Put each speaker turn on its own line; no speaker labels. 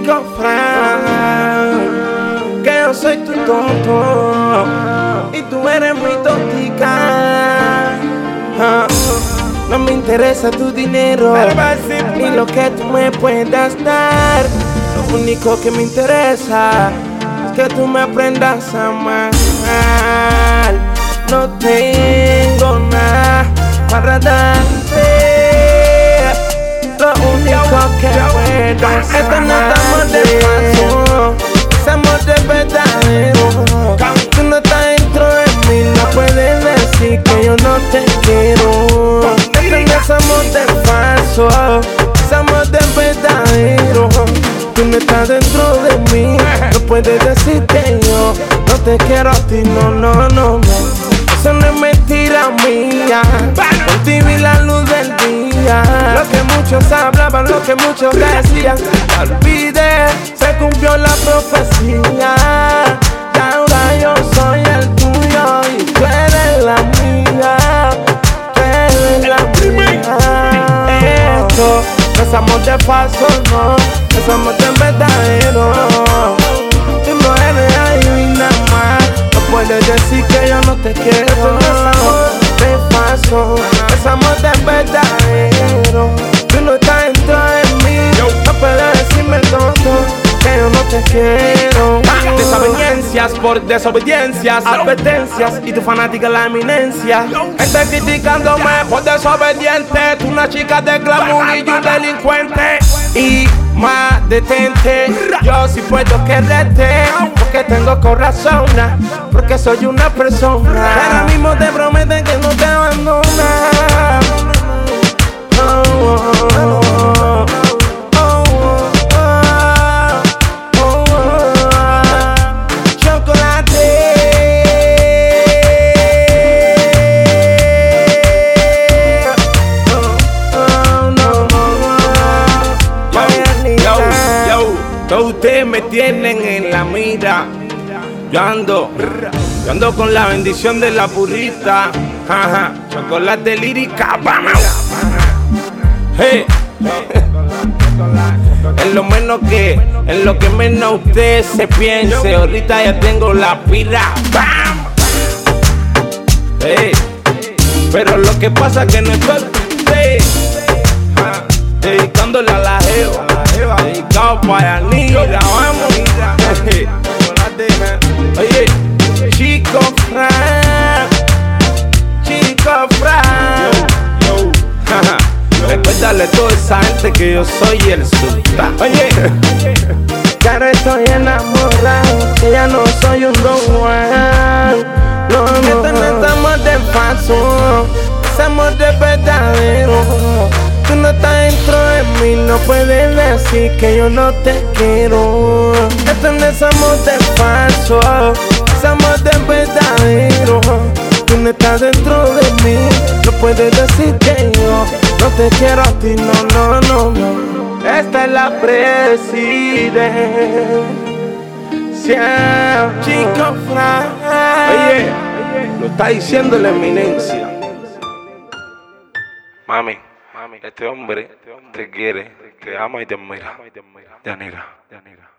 Chico Frank, que yo soy tu tonto y tú eres muy tóxica. No me interesa tu dinero ni lo que tú me puedas dar. Lo único que me interesa es que tú me aprendas a amar. No tengo nada para darte. Lo único que puedo hacer. Esto no estamos de paso, estamos de verdadero. Tú no estás dentro de mí, no puedes decir que yo no te quiero. Esto no somos de falso, somos de verdadero. Tú no estás dentro de mí, no puedes decir que yo no te quiero a ti, no, no, no, no. Eso no es mentira mía, contigo y la luz del día. Lo que muchos hablaban, lo que muchos decían, olvidé, se cumplió la profecía. Y ahora yo soy el tuyo y tú eres la mía, tú eres la mía. Esto no somos de falso, no, no somos de verdadero. Tú no eres ahí nada más. Puedes decir que yo no te quiero. No somos de falso, somos de verdadero. Tú no estás dentro de mí, no puedes decirme tonto que yo no te quiero. Desobediencias por desobediencias, advertencias y tu fanática la eminencia. Estás criticándome por desobediente. Tú una chica de glamour y yo un delincuente. Y más detente, yo sí puedo quererte, porque tengo corazón, porque soy una persona. Ahora mismo te prometen que no te abandona. Todos ustedes me tienen en la mira. Yo ando con la bendición de la purita. Chocolate lírica, vamos. Hey. En lo que menos usted se piense, ahorita ya tengo la pira. ¡Bam! Hey. Pero lo que pasa es que no estoy dedicándole a la jeva. Dedicado para Yanira, vamos. Oye, Chico Frank, Chico Frank. Recuérdale a toda esa gente que yo soy el sultán. Oye, que ahora estoy enamorado, que ya no soy un Don Juan. No, no, no estamos de falso, somos de verdadero. Tú no estás dentro de mí, no puedes decir que yo no te quiero. Esto no somos de falso, somos de verdadero. Tú no estás dentro de mí, no puedes decir que yo no te quiero a ti, no, no, no, no. Esta es la presidencia, Chico Frank. Oye, lo está diciendo la eminencia. Mami, este hombre te quiere, te ama y te admira. Yanira.